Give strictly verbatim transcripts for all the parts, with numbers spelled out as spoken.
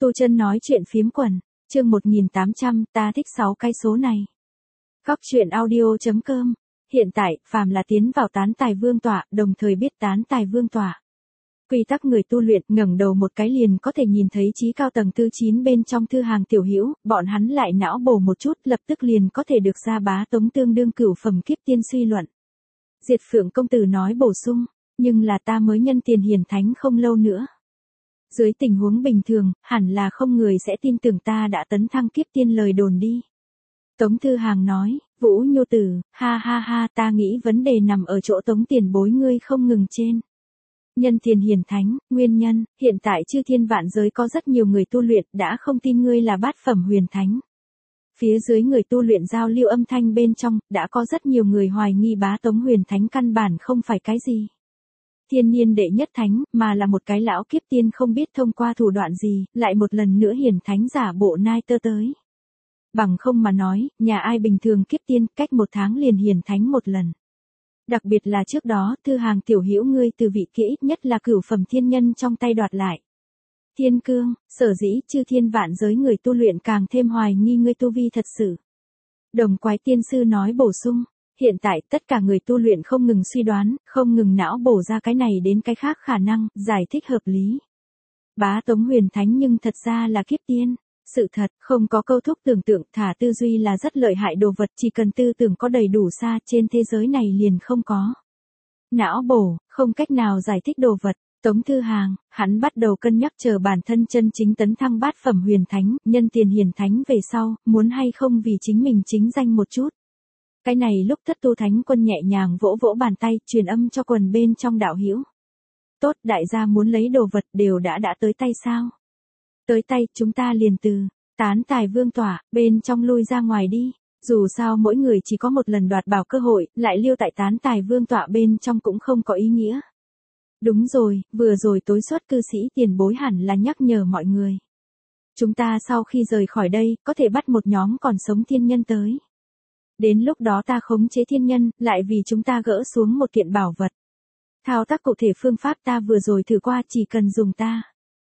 Tu Chân nói chuyện phiếm quần, chương một nghìn tám trăm, ta thích sáu cái số này. Góc truyện audio.com. Hiện tại, phàm là tiến vào tán tài vương tọa, đồng thời biết tán tài vương tọa. Quy tắc người tu luyện, ngẩng đầu một cái liền có thể nhìn thấy chí cao tầng tư chín bên trong thư hàng tiểu hữu, bọn hắn lại não bổ một chút, lập tức liền có thể được ra bá tống tương đương cửu phẩm kiếp tiên suy luận. Diệt Phượng công tử nói bổ sung, nhưng là ta mới nhân tiền hiển thánh không lâu nữa. Dưới tình huống bình thường, hẳn là không người sẽ tin tưởng ta đã tấn thăng kiếp tiên lời đồn đi. Tống Thư Hàng nói, Vũ Nhu Tử, ha ha ha, ta nghĩ vấn đề nằm ở chỗ Tống tiền bối ngươi không ngừng trên. Nhân tiền hiển thánh, nguyên nhân, hiện tại chư thiên vạn giới có rất nhiều người tu luyện đã không tin ngươi là bát phẩm huyền thánh. Phía dưới người tu luyện giao lưu âm thanh bên trong, đã có rất nhiều người hoài nghi bá tống huyền thánh căn bản không phải cái gì. Thiên niên đệ nhất thánh, mà là một cái lão kiếp tiên không biết thông qua thủ đoạn gì, lại một lần nữa hiển thánh giả bộ nai tơ tới. Bằng không mà nói, nhà ai bình thường kiếp tiên, cách một tháng liền hiển thánh một lần. Đặc biệt là trước đó, Thư Hàng tiểu hữu ngươi từ vị kia ít nhất là cửu phẩm thiên nhân trong tay đoạt lại. Thiên cương, sở dĩ chư thiên vạn giới người tu luyện càng thêm hoài nghi ngươi tu vi thật sự. Đồng Quái tiên sư nói bổ sung, hiện tại tất cả người tu luyện không ngừng suy đoán, không ngừng não bổ ra cái này đến cái khác khả năng, giải thích hợp lý. Bá tống huyền thánh nhưng thật ra là kiếp tiên. Sự thật, không có câu thúc tưởng tượng, thả tư duy là rất lợi hại đồ vật, chỉ cần tư tưởng có đầy đủ xa, trên thế giới này liền không có. Não bổ, không cách nào giải thích đồ vật. Tống Thư Hàng, hắn bắt đầu cân nhắc chờ bản thân chân chính tấn thăng bát phẩm huyền thánh, nhân tiền hiển thánh về sau, muốn hay không vì chính mình chính danh một chút. Cái này lúc Thất Tu Thánh Quân nhẹ nhàng vỗ vỗ bàn tay, truyền âm cho quần bên trong đạo hữu. Tốt, đại gia muốn lấy đồ vật đều đã đã tới tay sao? Tới tay, chúng ta liền từ tán tài vương tỏa, bên trong lui ra ngoài đi. Dù sao mỗi người chỉ có một lần đoạt bảo cơ hội, lại lưu tại tán tài vương tọa bên trong cũng không có ý nghĩa. Đúng rồi, vừa rồi tối xuất cư sĩ tiền bối hẳn là nhắc nhở mọi người. Chúng ta sau khi rời khỏi đây, có thể bắt một nhóm còn sống thiên nhân tới. Đến lúc đó ta khống chế thiên nhân, lại vì chúng ta gỡ xuống một kiện bảo vật. Thao tác cụ thể phương pháp ta vừa rồi thử qua, chỉ cần dùng ta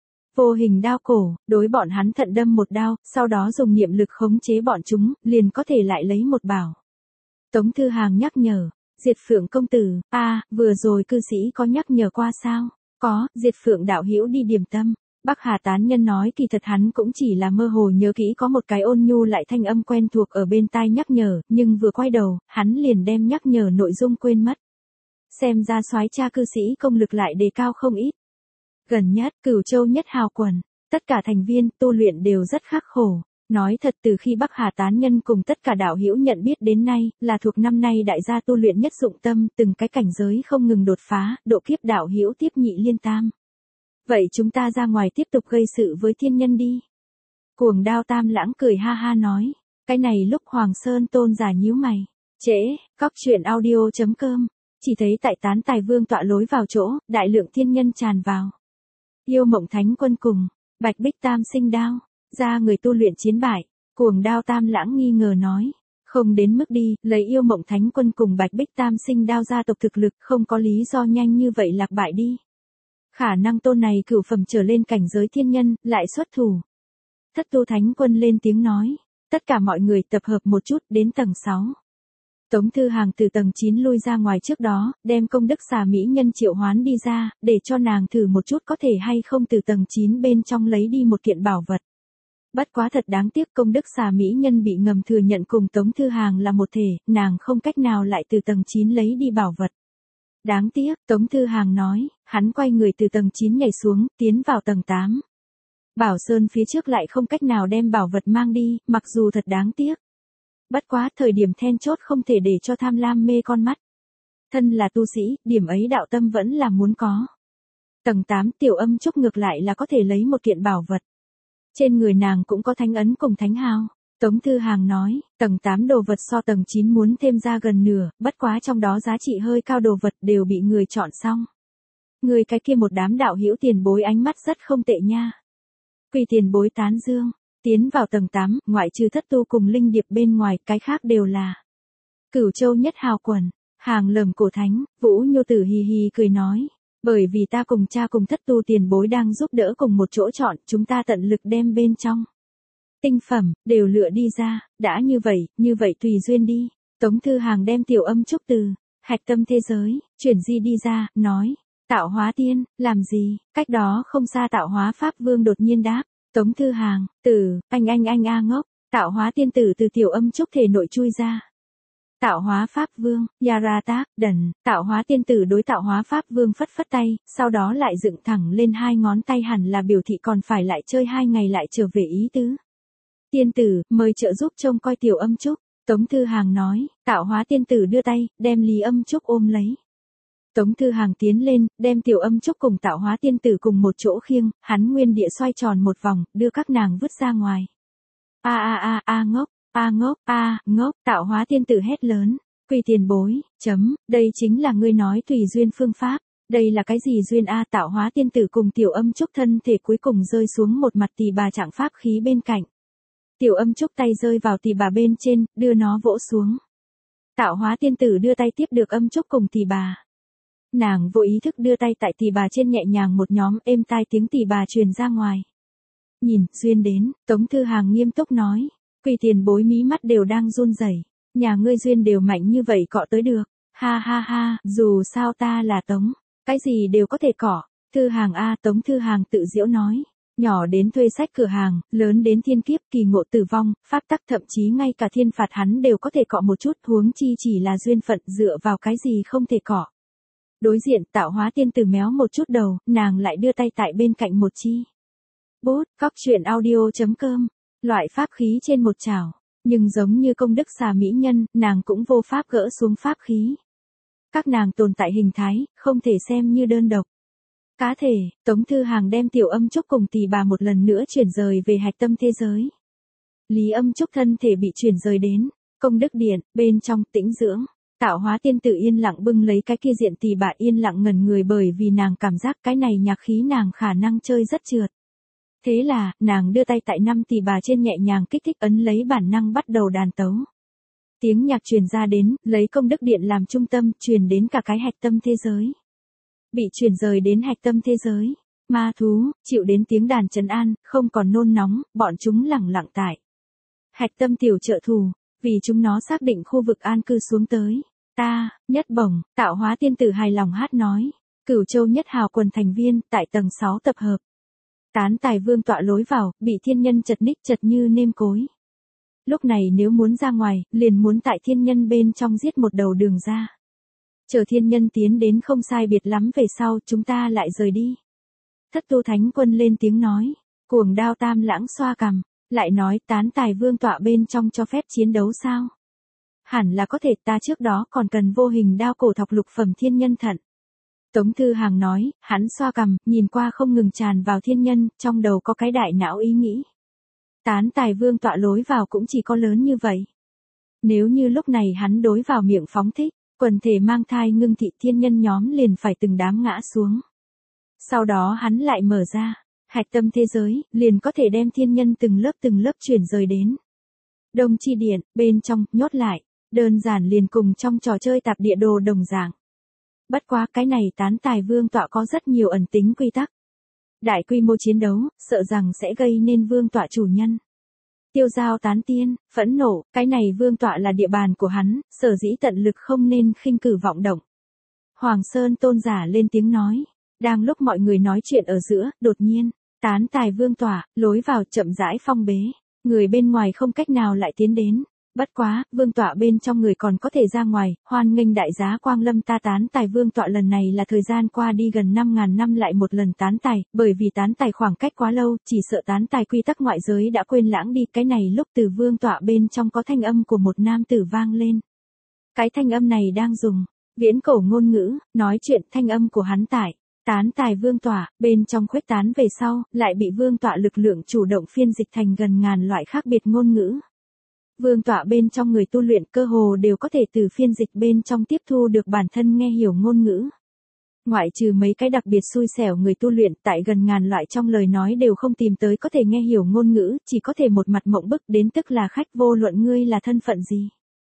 vô hình đao cổ, đối bọn hắn thận đâm một đao, sau đó dùng niệm lực khống chế bọn chúng, liền có thể lại lấy một bảo. Tống Thư Hàng nhắc nhở, Diệt Phượng công tử, a, à, vừa rồi cư sĩ có nhắc nhở qua sao? Có, Diệt Phượng đạo hữu đi điểm tâm. Bắc Hà tán nhân nói kỳ thật hắn cũng chỉ là mơ hồ nhớ kỹ có một cái ôn nhu lại thanh âm quen thuộc ở bên tai nhắc nhở, nhưng vừa quay đầu, hắn liền đem nhắc nhở nội dung quên mất. Xem ra soái cha cư sĩ công lực lại đề cao không ít. Gần nhất, Cửu Châu nhất hào quần, tất cả thành viên tu luyện đều rất khắc khổ. Nói thật, từ khi Bắc Hà tán nhân cùng tất cả đạo hữu nhận biết đến nay, là thuộc năm nay đại gia tu luyện nhất dụng tâm, từng cái cảnh giới không ngừng đột phá, độ kiếp đạo hữu tiếp nhị liên tam. Vậy chúng ta ra ngoài tiếp tục gây sự với thiên nhân đi. Cuồng Đao Tam Lãng cười ha ha nói, cái này lúc Hoàng Sơn Tôn giả nhíu mày, trễ, góc truyện audio.com, chỉ thấy tại tán tài vương tọa lối vào chỗ, đại lượng thiên nhân tràn vào. Yêu Mộng Thánh Quân cùng Bạch Bích Tam Sinh Đao, ra người tu luyện chiến bại. Cuồng Đao Tam Lãng nghi ngờ nói, không đến mức đi, lấy Yêu Mộng Thánh Quân cùng Bạch Bích Tam Sinh Đao gia tộc thực lực, không có lý do nhanh như vậy lạc bại đi. Khả năng tôn này cửu phẩm trở lên cảnh giới thiên nhân, lại xuất thủ. Thất Tu Thánh Quân lên tiếng nói, tất cả mọi người tập hợp một chút đến tầng sáu. Tống Thư Hàng từ tầng chín lui ra ngoài trước đó, đem công đức xà mỹ nhân triệu hoán đi ra, để cho nàng thử một chút có thể hay không từ tầng chín bên trong lấy đi một kiện bảo vật. Bất quá thật đáng tiếc, công đức xà mỹ nhân bị ngầm thừa nhận cùng Tống Thư Hàng là một thể, nàng không cách nào lại từ tầng chín lấy đi bảo vật. Đáng tiếc, Tống Thư Hàng nói, hắn quay người từ tầng chín nhảy xuống, tiến vào tầng tám. Bảo Sơn phía trước lại không cách nào đem bảo vật mang đi, mặc dù thật đáng tiếc. Bất quá, thời điểm then chốt không thể để cho tham lam mê con mắt. Thân là tu sĩ, điểm ấy đạo tâm vẫn là muốn có. Tầng tám Tiểu Âm Trúc ngược lại là có thể lấy một kiện bảo vật. Trên người nàng cũng có thánh ấn cùng thánh hào. Tống Thư Hàng nói, tầng tám đồ vật so tầng chín muốn thêm ra gần nửa, bất quá trong đó giá trị hơi cao đồ vật đều bị người chọn xong. Người cái kia một đám đạo hữu tiền bối ánh mắt rất không tệ nha. Quỳ tiền bối tán dương. Tiến vào tầng tám, ngoại trừ Thất Tu cùng Linh Điệp bên ngoài, cái khác đều là Cửu Châu nhất hào quần, Hàng Lầm Cổ Thánh. Vũ Nhu Tử hì hì cười nói, Bởi vì ta cùng cha cùng thất tu tiền bối đang giúp đỡ cùng một chỗ chọn, chúng ta tận lực đem bên trong tinh phẩm, đều lựa đi ra, đã như vậy, như vậy tùy duyên đi. Tống Thư Hàng đem tiểu âm trúc từ hạch tâm thế giới, chuyển di đi ra, nói, tạo hóa tiên, làm gì, cách đó không xa tạo hóa pháp vương đột nhiên đáp, Tống Thư Hàng, tử, anh anh anh a ngốc, tạo hóa tiên tử từ tiểu âm trúc thể nội chui ra. Tạo hóa pháp vương, Yaratak, đần, tạo hóa tiên tử đối tạo hóa pháp vương phất phất tay, sau đó lại dựng thẳng lên hai ngón tay hẳn là biểu thị còn phải lại chơi hai ngày lại trở về ý tứ. Tiên tử, mời trợ giúp trông coi tiểu âm trúc. Tống Thư Hàng nói, tạo hóa tiên tử đưa tay, đem Lý Âm Trúc ôm lấy. Tống Thư Hàng tiến lên, đem tiểu âm trúc cùng tạo hóa tiên tử cùng một chỗ khiêng, hắn nguyên địa xoay tròn một vòng, đưa các nàng vứt ra ngoài. A a a a ngốc, a ngốc, a ngốc, tạo hóa tiên tử hét lớn, quỳ tiền bối, chấm, đây chính là ngươi nói tùy duyên phương pháp, đây là cái gì duyên a tạo hóa tiên tử cùng tiểu âm trúc thân thể cuối cùng rơi xuống một mặt tỳ bà trạng pháp khí bên cạnh. Tiểu âm trúc tay rơi vào tỳ bà bên trên, đưa nó vỗ xuống. Tạo hóa tiên tử đưa tay tiếp được âm trúc cùng tỳ bà. Nàng vô ý thức đưa tay tại tỳ bà trên nhẹ nhàng một nhóm êm tai tiếng tỳ bà truyền ra ngoài. Nhìn, duyên đến, Tống Thư Hàng nghiêm túc nói, quỳ tiền bối mí mắt đều đang run rẩy, nhà ngươi duyên đều mạnh như vậy cọ tới được, ha ha ha, dù sao ta là Tống, cái gì đều có thể cọ, Thư Hàng a Tống Thư Hàng tự giễu nói. Nhỏ đến thuê sách cửa hàng, lớn đến thiên kiếp kỳ ngộ tử vong, pháp tắc thậm chí ngay cả thiên phạt hắn đều có thể cọ một chút, huống chi chỉ là duyên phận dựa vào cái gì không thể cọ. Đối diện tạo hóa tiên tử méo một chút đầu, nàng lại đưa tay tại bên cạnh một chi. Bút, cóc truyện audio chấm com, loại pháp khí trên một chảo, nhưng giống như công đức xà mỹ nhân, nàng cũng vô pháp gỡ xuống pháp khí. Các nàng tồn tại hình thái, không thể xem như đơn độc. Cá thể, Tống Thư Hàng đem tiểu âm trúc cùng tỳ bà một lần nữa chuyển rời về hạch tâm thế giới. Lý Âm Trúc thân thể bị chuyển rời đến công đức điện, bên trong tĩnh dưỡng. Tạo hóa tiên tử yên lặng bưng lấy cái kia diện tỳ bà yên lặng ngẩn người bởi vì nàng cảm giác cái này nhạc khí nàng khả năng chơi rất trượt. Thế là, nàng đưa tay tại năm tỳ bà trên nhẹ nhàng kích thích ấn lấy bản năng bắt đầu đàn tấu. Tiếng nhạc truyền ra đến, lấy công đức điện làm trung tâm, truyền đến cả cái hạch tâm thế giới. Bị chuyển rời đến hạch tâm thế giới. Ma thú, chịu đến tiếng đàn trấn an, không còn nôn nóng, bọn chúng lẳng lặng tại hạch tâm tiểu trợ thủ, vì chúng nó xác định khu vực an cư xuống tới. Ta, nhất bổng, tạo hóa tiên tử hài lòng hát nói. Cửu Châu nhất hào quần thành viên, tại tầng sáu tập hợp. Tán tài vương tọa lối vào, bị thiên nhân chật ních chật như nêm cối. Lúc này nếu muốn ra ngoài, liền muốn tại thiên nhân bên trong giết một đầu đường ra. Chờ thiên nhân tiến đến không sai biệt lắm về sau, chúng ta lại rời đi. Thất tu thánh quân lên tiếng nói, cuồng đao tam lãng xoa cằm, lại nói tán tài vương tọa bên trong cho phép chiến đấu sao? Hẳn là có thể, ta trước đó còn cần vô hình đao cổ thọc lục phẩm thiên nhân thận. Tống Thư Hàng nói, hắn xoa cằm, nhìn qua không ngừng tràn vào thiên nhân, trong đầu có cái đại não ý nghĩ. Tán tài vương tọa lối vào cũng chỉ có lớn như vậy. Nếu như lúc này hắn đối vào miệng phóng thích, quần thể mang thai ngưng thị thiên nhân nhóm liền phải từng đám ngã xuống. Sau đó hắn lại mở ra, hạch tâm thế giới, liền có thể đem thiên nhân từng lớp từng lớp chuyển rời đến Đông Chi Điện, bên trong, nhốt lại, đơn giản liền cùng trong trò chơi tạp địa đồ đồng dạng. Bất quá cái này tán tài vương tọa có rất nhiều ẩn tính quy tắc. Đại quy mô chiến đấu, sợ rằng sẽ gây nên vương tọa chủ nhân. Tiêu giao tán tiên, phẫn nộ, cái này vương tọa là địa bàn của hắn, sở dĩ tận lực không nên khinh cử vọng động. Hoàng Sơn tôn giả lên tiếng nói, đang lúc mọi người nói chuyện ở giữa, đột nhiên, tán tài vương tọa, lối vào chậm rãi phong bế, người bên ngoài không cách nào lại tiến đến. Bất quá, vương tọa bên trong người còn có thể ra ngoài, hoan nghênh đại giá quang lâm ta tán tài vương tọa lần này là thời gian qua đi gần năm ngàn năm lại một lần tán tài, bởi vì tán tài khoảng cách quá lâu, chỉ sợ tán tài quy tắc ngoại giới đã quên lãng đi, cái này lúc từ vương tọa bên trong có thanh âm của một nam tử vang lên. Cái thanh âm này đang dùng viễn cổ ngôn ngữ, nói chuyện thanh âm của hắn tại tán tài vương tọa, bên trong khuếch tán về sau, lại bị vương tọa lực lượng chủ động phiên dịch thành gần ngàn loại khác biệt ngôn ngữ. Vương tọa bên trong người tu luyện cơ hồ đều có thể từ phiên dịch bên trong tiếp thu được bản thân nghe hiểu ngôn ngữ. Ngoại trừ mấy cái đặc biệt xui xẻo người tu luyện tại gần ngàn loại trong lời nói đều không tìm tới có thể nghe hiểu ngôn ngữ, chỉ có thể một mặt mộng bức đến tức là khách vô luận ngươi là thân phận gì.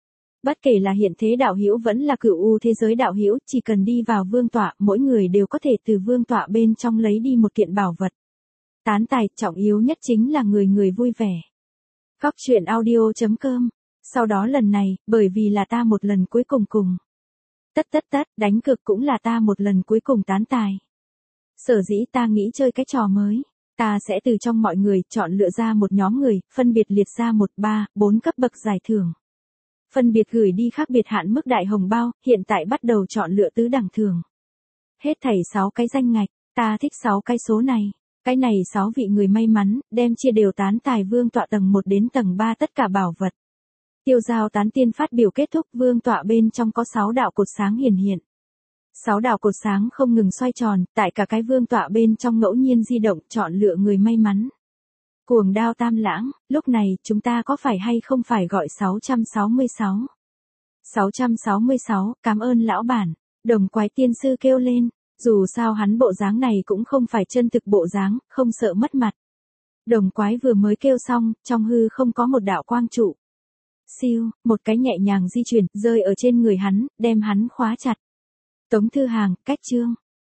Bất kể là hiện thế đạo hữu vẫn là cửu u thế giới đạo hữu, chỉ cần đi vào vương tọa, mỗi người đều có thể từ vương tọa bên trong lấy đi một kiện bảo vật. Tán tài, trọng yếu nhất chính là người người vui vẻ. Góc truyện audio chấm com. Sau đó lần này, bởi vì là ta một lần cuối cùng cùng. Tất tất tất, đánh cược cũng là ta một lần cuối cùng tán tài. Sở dĩ ta nghĩ chơi cái trò mới. Ta sẽ từ trong mọi người chọn lựa ra một nhóm người, phân biệt liệt ra một, ba, bốn cấp bậc giải thưởng. Phân biệt gửi đi khác biệt hạn mức đại hồng bao, hiện tại bắt đầu chọn lựa tứ đẳng thưởng. Hết thảy sáu cái danh ngạch, ta thích sáu cái số này. Cái này sáu vị người may mắn, đem chia đều tán tài vương tọa tầng một đến tầng ba tất cả bảo vật. Tiêu giao tán tiên phát biểu kết thúc, vương tọa bên trong có sáu đạo cột sáng hiển hiện. Sáu đạo cột sáng không ngừng xoay tròn, tại cả cái vương tọa bên trong ngẫu nhiên di động, chọn lựa người may mắn. Cuồng đao tam lãng, lúc này chúng ta có phải hay không phải gọi sáu trăm sáu mươi sáu? sáu trăm sáu mươi sáu, cảm ơn lão bản. Đồng quái tiên sư kêu lên, dù sao hắn bộ dáng này cũng không phải chân thực bộ dáng, không sợ mất mặt. Đồng quái vừa mới kêu xong, trong hư không có một đạo quang trụ. Siêu, một cái nhẹ nhàng di chuyển, rơi ở trên người hắn, đem hắn khóa chặt. Tống Thư Hàng, cách chương.